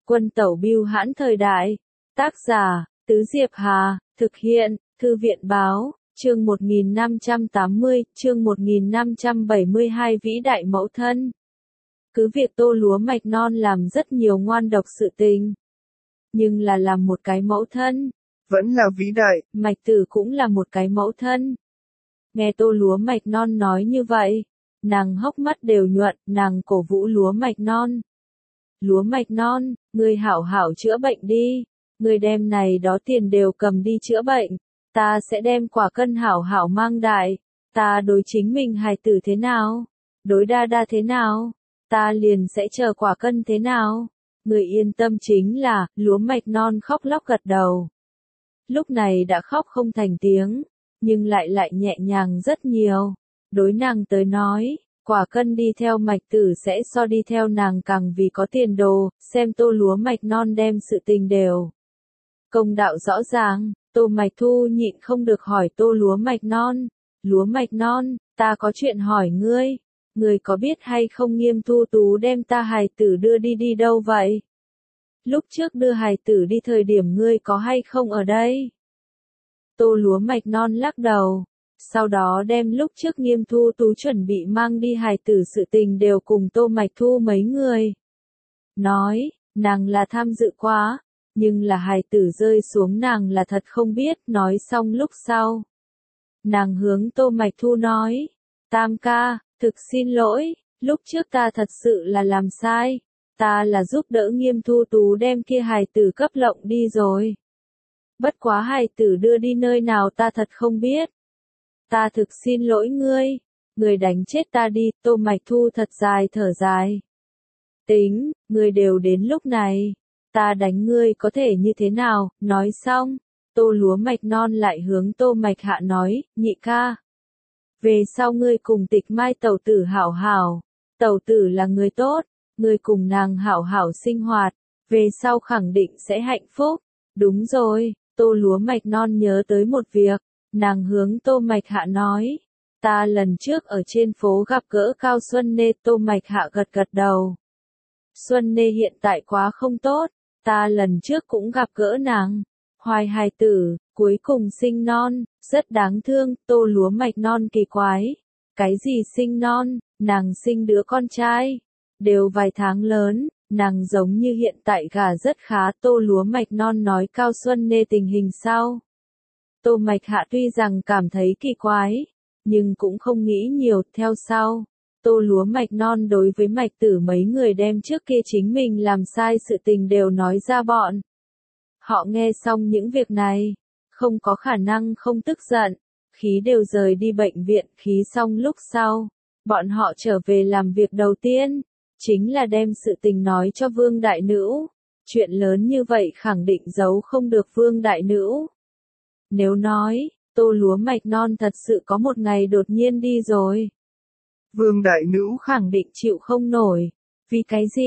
Quân tẩu bưu hãn thời đại. Tác giả, Tứ Diệp Hà, thực hiện, Thư viện báo, chương 1580, chương 1572 vĩ đại mẫu thân. Cứ việc Tô Lúa Mạch Non làm rất nhiều ngoan độc sự tình, nhưng là làm một cái mẫu thân, vẫn là vĩ đại. Mạch Tử cũng là một cái mẫu thân. Nghe Tô Lúa Mạch Non nói như vậy, nàng hốc mắt đều nhuận, nàng cổ vũ Lúa Mạch Non. Lúa Mạch Non, ngươi hảo hảo chữa bệnh đi, ngươi đem này đó tiền đều cầm đi chữa bệnh, ta sẽ đem quả cân hảo hảo mang đại, ta đối chính mình hài tử thế nào, đối đa đa thế nào, ta liền sẽ chờ quả cân thế nào. Người yên tâm chính là, Lúa Mạch Non khóc lóc gật đầu. Lúc này đã khóc không thành tiếng, nhưng lại nhẹ nhàng rất nhiều. Đối nàng tới nói, quả cân đi theo Mạch Tử sẽ so đi theo nàng càng vì có tiền đồ, xem Tô Lúa Mạch Non đem sự tình đều công đạo rõ ràng. Tô Mạch Thu nhịn không được hỏi Tô Lúa Mạch Non, Lúa Mạch Non, ta có chuyện hỏi ngươi, ngươi có biết hay không Nghiêm Thu Tú đem ta hài tử đưa đi đâu vậy? Lúc trước đưa hài tử đi thời điểm ngươi có hay không ở đây? Tô Lúa Mạch Non lắc đầu, sau đó đem lúc trước Nghiêm Thu Tú chuẩn bị mang đi hài tử sự tình đều cùng Tô Mạch Thu mấy người nói, nàng là tham dự quá, nhưng là hài tử rơi xuống nàng là thật không biết. Nói xong lúc sau, nàng hướng Tô Mạch Thu nói, Tam ca, thực xin lỗi, lúc trước ta thật sự là làm sai, ta là giúp đỡ Nghiêm Thu Tú đem kia hài tử cấp lộng đi rồi. Bất quá hài tử đưa đi nơi nào ta thật không biết. Ta thực xin lỗi ngươi, ngươi đánh chết ta đi. Tô Mạch Thu thật dài thở dài. Tính, ngươi đều đến lúc này, ta đánh ngươi có thể như thế nào? Nói xong, Tô Lúa Mạch Non lại hướng Tô Mạch Hạ nói, nhị ca, về sau ngươi cùng Tịch Mai tẩu tử hảo hảo, tẩu tử là người tốt, ngươi cùng nàng hảo hảo sinh hoạt, về sau khẳng định sẽ hạnh phúc. Đúng rồi, Tô Lúa Mạch Non nhớ tới một việc, nàng hướng Tô Mạch Hạ nói, ta lần trước ở trên phố gặp gỡ Cao Xuân Nê. Tô Mạch Hạ gật gật đầu. Xuân Nê hiện tại quá không tốt, ta lần trước cũng gặp gỡ nàng, hoài hài tử, cuối cùng sinh non, rất đáng thương. Tô Lúa Mạch Non kỳ quái, cái gì sinh non, nàng sinh đứa con trai, đều vài tháng lớn, nàng giống như hiện tại gả rất khá. Tô Lúa Mạch Non nói Cao Xuân Nê tình hình sao? Tô Mạch Hạ tuy rằng cảm thấy kỳ quái, nhưng cũng không nghĩ nhiều. Theo sau, Tô Lúa Mạch Non đối với Mạch Tử mấy người đem trước kia chính mình làm sai sự tình đều nói ra bọn. Họ nghe xong những việc này, không có khả năng không tức giận, khí đều rời đi bệnh viện. Khí xong lúc sau, bọn họ trở về làm việc đầu tiên, chính là đem sự tình nói cho Vương Đại Nữ. Chuyện lớn như vậy khẳng định giấu không được Vương Đại Nữ. Nếu nói, Tô Lúa Mạch Non thật sự có một ngày đột nhiên đi rồi, Vương Đại Nữ khẳng định chịu không nổi. Vì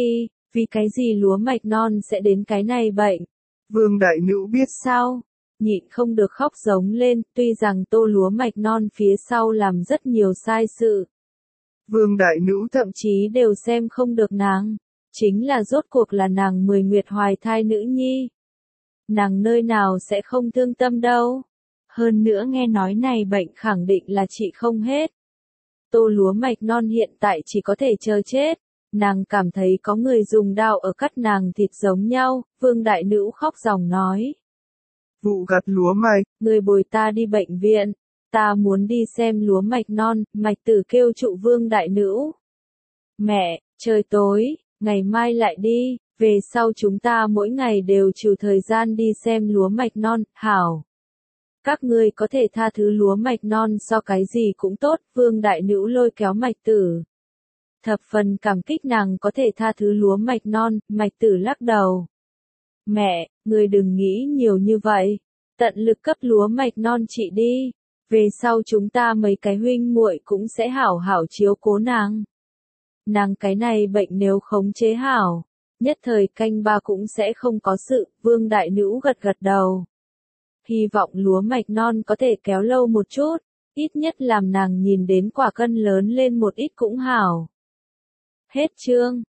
cái gì Lúa Mạch Non sẽ đến cái này bệnh? Vương Đại Nữ biết sao? Nhịn không được khóc giống lên. Tuy rằng Tô Lúa Mạch Non phía sau làm rất nhiều sai sự, Vương Đại Nữ thậm chí đều xem không được nàng, chính là rốt cuộc là nàng 10 nguyệt hoài thai nữ nhi, nàng nơi nào sẽ không thương tâm đâu. Hơn nữa nghe nói này bệnh khẳng định là trị không hết. Tô Lúa Mạch Non hiện tại chỉ có thể chờ chết, nàng cảm thấy có người dùng dao ở cắt nàng thịt giống nhau. Vương Đại Nữ khóc ròng nói, vụ gặt lúa mạch, người bồi ta đi bệnh viện, ta muốn đi xem Lúa Mạch Non. Mạch Tử kêu trụ Vương Đại Nữ, mẹ, trời tối, ngày mai lại đi, về sau chúng ta mỗi ngày đều trừ thời gian đi xem Lúa Mạch Non. Hảo, các ngươi có thể tha thứ Lúa Mạch Non so cái gì cũng tốt. Vương Đại Nữ lôi kéo Mạch Tử, thập phần cảm kích nàng có thể tha thứ Lúa Mạch Non. Mạch Tử lắc đầu, mẹ, ngươi đừng nghĩ nhiều như vậy, tận lực cấp Lúa Mạch Non trị đi, về sau chúng ta mấy cái huynh muội cũng sẽ hảo hảo chiếu cố nàng. Nàng cái này bệnh nếu khống chế hảo, nhất thời canh ba cũng sẽ không có sự. Vương Đại Nữ gật gật đầu, hy vọng Lúa Mạch Non có thể kéo lâu một chút, ít nhất làm nàng nhìn đến quả cân lớn lên một ít cũng hảo. Hết chương.